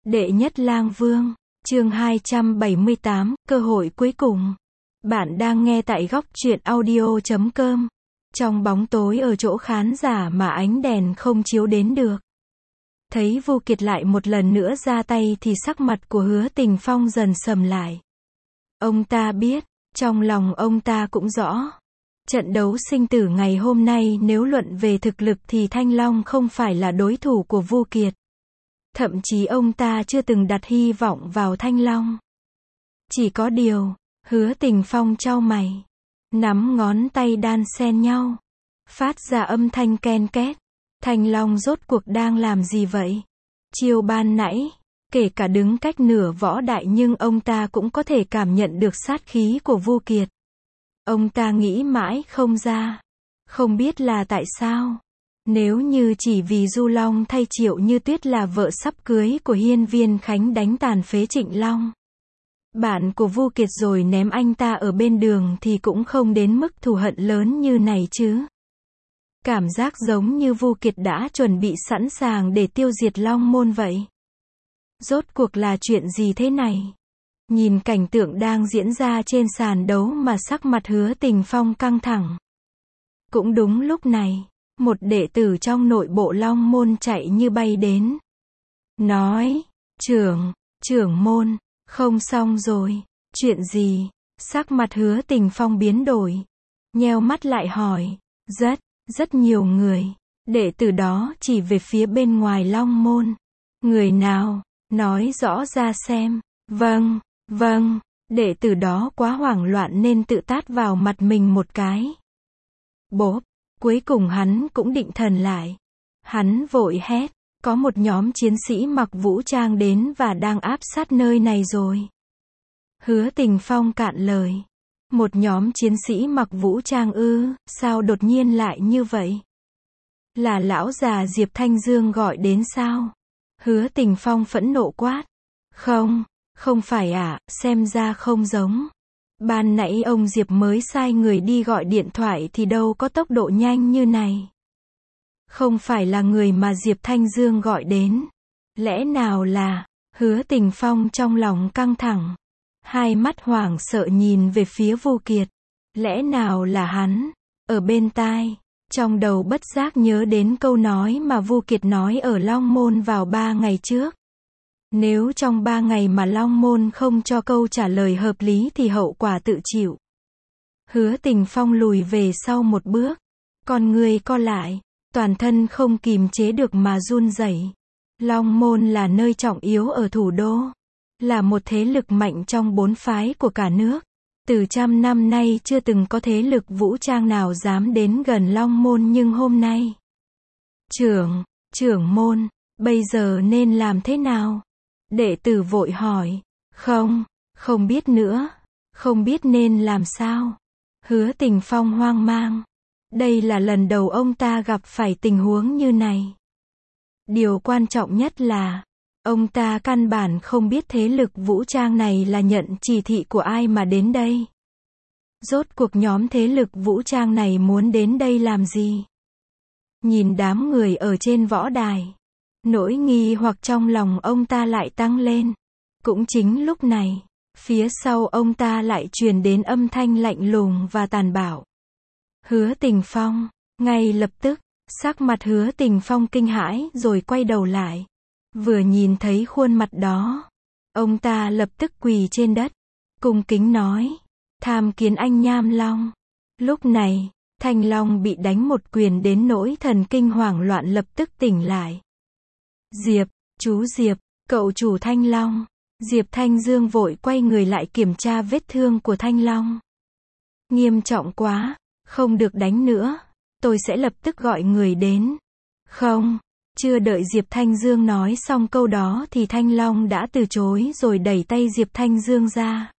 Đệ nhất lang vương, chương 278, cơ hội cuối cùng. Bạn đang nghe tại góc truyện audio.com. Trong bóng tối ở chỗ khán giả mà ánh đèn không chiếu đến được. Thấy Vu Kiệt lại một lần nữa ra tay thì sắc mặt của Hứa Tình Phong dần sầm lại. Ông ta biết, trong lòng ông ta cũng rõ. Trận đấu sinh tử ngày hôm nay nếu luận về thực lực thì Thanh Long không phải là đối thủ của Vu Kiệt. Thậm chí ông ta chưa từng đặt hy vọng vào Thanh Long. Chỉ có điều, Hứa Tình Phong chau mày, nắm ngón tay đan xen nhau, phát ra âm thanh ken két. Thanh Long rốt cuộc đang làm gì vậy? Chiêu ban nãy, kể cả đứng cách nửa võ đại nhưng ông ta cũng có thể cảm nhận được sát khí của Vu Kiệt. Ông ta nghĩ mãi không ra, không biết là tại sao. Nếu như chỉ vì Du Long thay Triệu Như Tuyết là vợ sắp cưới của Hiên Viên Khánh đánh tàn phế Trịnh Long, bạn của Vu Kiệt rồi ném anh ta ở bên đường thì cũng không đến mức thù hận lớn như này chứ. Cảm giác giống như Vu Kiệt đã chuẩn bị sẵn sàng để tiêu diệt Long Môn vậy. Rốt cuộc là chuyện gì thế này? Nhìn cảnh tượng đang diễn ra trên sàn đấu mà sắc mặt Hứa Tình Phong căng thẳng. Cũng đúng lúc này, một đệ tử trong nội bộ Long Môn chạy như bay đến. Nói, trưởng môn, không xong rồi, chuyện gì? Sắc mặt Hứa Tình Phong biến đổi. Nheo mắt lại hỏi, rất nhiều người. Đệ tử đó chỉ về phía bên ngoài Long Môn. Người nào? Nói rõ ra xem. Vâng, đệ tử đó quá hoảng loạn nên tự tát vào mặt mình một cái. Bốp, cuối cùng hắn cũng định thần lại. Hắn vội hét, có một nhóm chiến sĩ mặc vũ trang đến và đang áp sát nơi này rồi. Hứa Tình Phong cạn lời. Một nhóm chiến sĩ mặc vũ trang ư, sao đột nhiên lại như vậy? Là lão già Diệp Thanh Dương gọi đến sao? Hứa Tình Phong phẫn nộ quát. Không phải ạ, xem ra không giống. Ban nãy ông Diệp mới sai người đi gọi điện thoại thì đâu có tốc độ nhanh như này. Không phải là người mà Diệp Thanh Dương gọi đến. Lẽ nào là... Hứa Tình Phong trong lòng căng thẳng. Hai mắt hoảng sợ nhìn về phía Vu Kiệt. Lẽ nào là hắn? Ở bên tai, trong đầu bất giác nhớ đến câu nói mà Vu Kiệt nói ở Long Môn vào 3 ngày trước. Nếu trong 3 ngày mà Long Môn không cho câu trả lời hợp lý thì hậu quả tự chịu. Hứa Tình Phong lùi về sau một bước. Con người co lại, toàn thân không kìm chế được mà run rẩy. Long Môn là nơi trọng yếu ở thủ đô. Là một thế lực mạnh trong 4 phái của cả nước. Từ trăm năm nay chưa từng có thế lực vũ trang nào dám đến gần Long Môn nhưng hôm nay. Trưởng môn, bây giờ nên làm thế nào? Đệ tử vội hỏi. Không biết nữa. Không biết nên làm sao. Hứa Tình Phong hoang mang. Đây là lần đầu ông ta gặp phải tình huống như này. Điều quan trọng nhất là, ông ta căn bản không biết thế lực vũ trang này là nhận chỉ thị của ai mà đến đây. Rốt cuộc nhóm thế lực vũ trang này muốn đến đây làm gì? Nhìn đám người ở trên võ đài, nỗi nghi hoặc trong lòng ông ta lại tăng lên. Cũng chính lúc này, phía sau ông ta lại truyền đến âm thanh lạnh lùng và tàn bạo. Hứa Tình Phong, ngay lập tức, sắc mặt Hứa Tình Phong kinh hãi rồi quay đầu lại. Vừa nhìn thấy khuôn mặt đó, ông ta lập tức quỳ trên đất, cung kính nói, tham kiến anh Nham Long. Lúc này, Thanh Long bị đánh một quyền đến nỗi thần kinh hoảng loạn lập tức tỉnh lại. Chú Diệp, cậu chủ Thanh Long. Diệp Thanh Dương vội quay người lại kiểm tra vết thương của Thanh Long. Nghiêm trọng quá, không được đánh nữa, tôi sẽ lập tức gọi người đến. Chưa đợi Diệp Thanh Dương nói xong câu đó thì Thanh Long đã từ chối rồi đẩy tay Diệp Thanh Dương ra.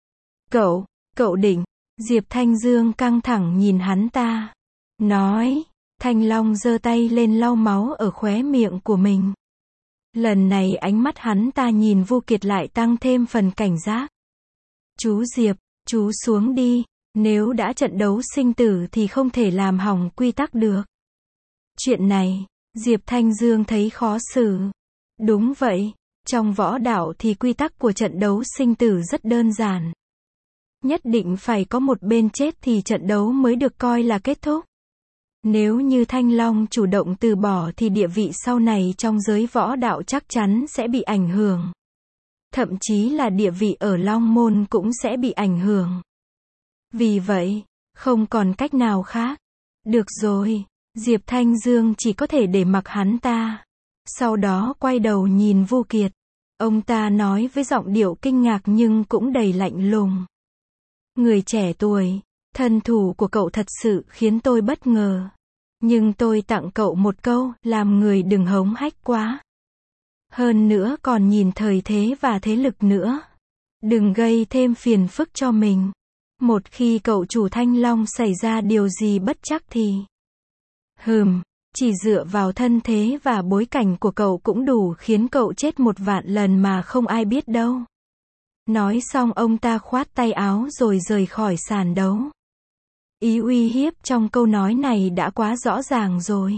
Cậu định. Diệp Thanh Dương căng thẳng nhìn hắn ta. Nói. Thanh Long giơ tay lên lau máu ở khóe miệng của mình. Lần này ánh mắt hắn ta nhìn Vu Kiệt lại tăng thêm phần cảnh giác. Chú Diệp, chú xuống đi. Nếu đã trận đấu sinh tử thì không thể làm hỏng quy tắc được. Chuyện này, Diệp Thanh Dương thấy khó xử. Đúng vậy, Trong võ đạo thì quy tắc của trận đấu sinh tử rất đơn giản. Nhất định phải có một bên chết thì trận đấu mới được coi là kết thúc. Nếu như Thanh Long chủ động từ bỏ thì địa vị sau này trong giới võ đạo chắc chắn sẽ bị ảnh hưởng. Thậm chí là địa vị ở Long Môn cũng sẽ bị ảnh hưởng. Vì vậy, không còn cách nào khác. Được rồi, Diệp Thanh Dương chỉ có thể để mặc hắn ta. Sau đó quay đầu nhìn Vu Kiệt. Ông ta nói với giọng điệu kinh ngạc nhưng cũng đầy lạnh lùng. Người trẻ tuổi, thân thủ của cậu thật sự khiến tôi bất ngờ. Nhưng tôi tặng cậu một câu, làm người đừng hống hách quá. Hơn nữa còn nhìn thời thế và thế lực nữa. Đừng gây thêm phiền phức cho mình. Một khi cậu chủ Thanh Long xảy ra điều gì bất trắc thì... chỉ dựa vào thân thế và bối cảnh của cậu cũng đủ khiến cậu chết 1.000.000 lần mà không ai biết đâu. Nói xong ông ta khoát tay áo rồi rời khỏi sàn đấu. Ý uy hiếp trong câu nói này đã quá rõ ràng rồi.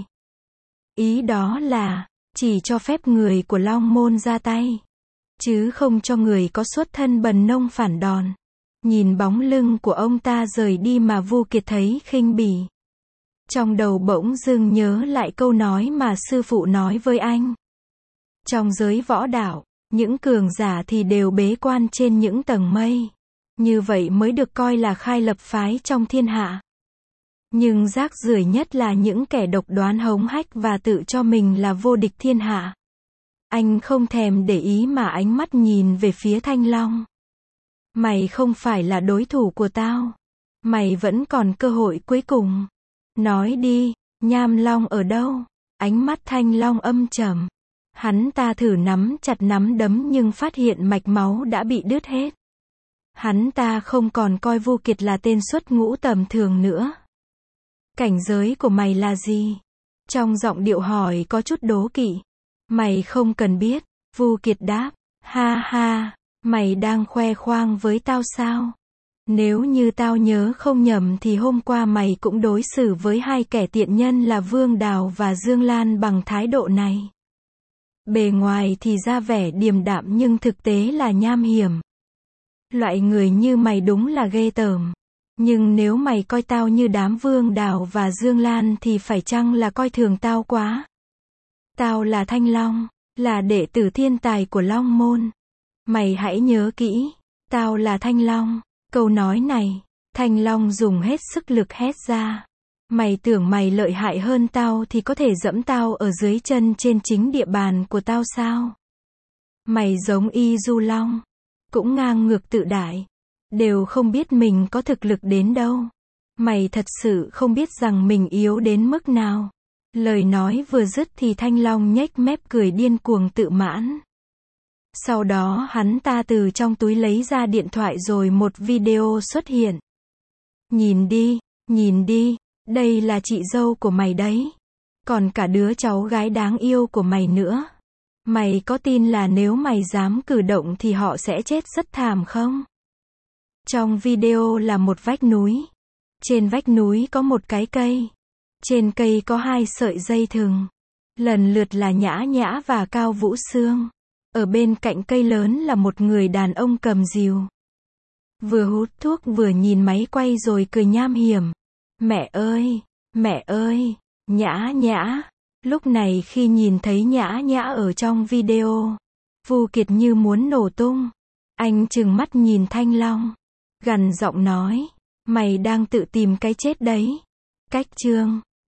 Ý đó là, chỉ cho phép người của Long Môn ra tay. Chứ không cho người có xuất thân bần nông phản đòn. Nhìn bóng lưng của ông ta rời đi mà Vu Kiệt thấy khinh bỉ. Trong đầu bỗng dưng nhớ lại câu nói mà sư phụ nói với anh. Trong giới võ đạo, những cường giả thì đều bế quan trên những tầng mây. Như vậy mới được coi là khai lập phái trong thiên hạ. Nhưng rác rưởi nhất là những kẻ độc đoán hống hách và tự cho mình là vô địch thiên hạ. Anh không thèm để ý mà ánh mắt nhìn về phía Thanh Long. Mày không phải là đối thủ của tao. Mày vẫn còn cơ hội cuối cùng. Nói đi, Nham Long ở đâu? Ánh mắt Thanh Long âm trầm. Hắn ta thử nắm chặt nắm đấm nhưng phát hiện mạch máu đã bị đứt hết. Hắn ta không còn coi Vu Kiệt là tên xuất ngũ tầm thường nữa. Cảnh giới của mày là gì? Trong giọng điệu hỏi có chút đố kỵ. Mày không cần biết, Vu Kiệt đáp. Ha ha, mày đang khoe khoang với tao sao? Nếu như tao nhớ không nhầm thì hôm qua mày cũng đối xử với hai kẻ tiện nhân là Vương Đào và Dương Lan bằng thái độ này. Bề ngoài thì ra vẻ điềm đạm nhưng thực tế là nham hiểm. Loại người như mày đúng là ghê tởm. Nhưng nếu mày coi tao như đám Vương Đào và Dương Lan thì phải chăng là coi thường tao quá? Tao là Thanh Long, là đệ tử thiên tài của Long Môn. Mày hãy nhớ kỹ, tao là Thanh Long. Câu nói này, Thanh Long dùng hết sức lực hét ra. Mày tưởng mày lợi hại hơn tao thì có thể dẫm tao ở dưới chân trên chính địa bàn của tao sao? Mày giống Y Du Long, cũng ngang ngược tự đại, đều không biết mình có thực lực đến đâu. Mày thật sự không biết rằng mình yếu đến mức nào. Lời nói vừa dứt thì Thanh Long nhếch mép cười điên cuồng tự mãn. Sau đó hắn ta từ trong túi lấy ra điện thoại rồi một video xuất hiện. Nhìn đi, đây là chị dâu của mày đấy. Còn cả đứa cháu gái đáng yêu của mày nữa. Mày có tin là nếu mày dám cử động thì họ sẽ chết rất thảm không? Trong video là một vách núi. Trên vách núi có một cái cây. Trên cây có 2 sợi dây thừng. Lần lượt là Nhã Nhã và Cao Vũ Sương. Ở bên cạnh cây lớn là một người đàn ông cầm rìu. Vừa hút thuốc vừa nhìn máy quay rồi cười nham hiểm. Mẹ ơi, Nhã Nhã. Lúc này khi nhìn thấy Nhã Nhã ở trong video, Vu Kiệt như muốn nổ tung. Anh trừng mắt nhìn Thanh Long, gằn giọng nói, mày đang tự tìm cái chết đấy. Cách chương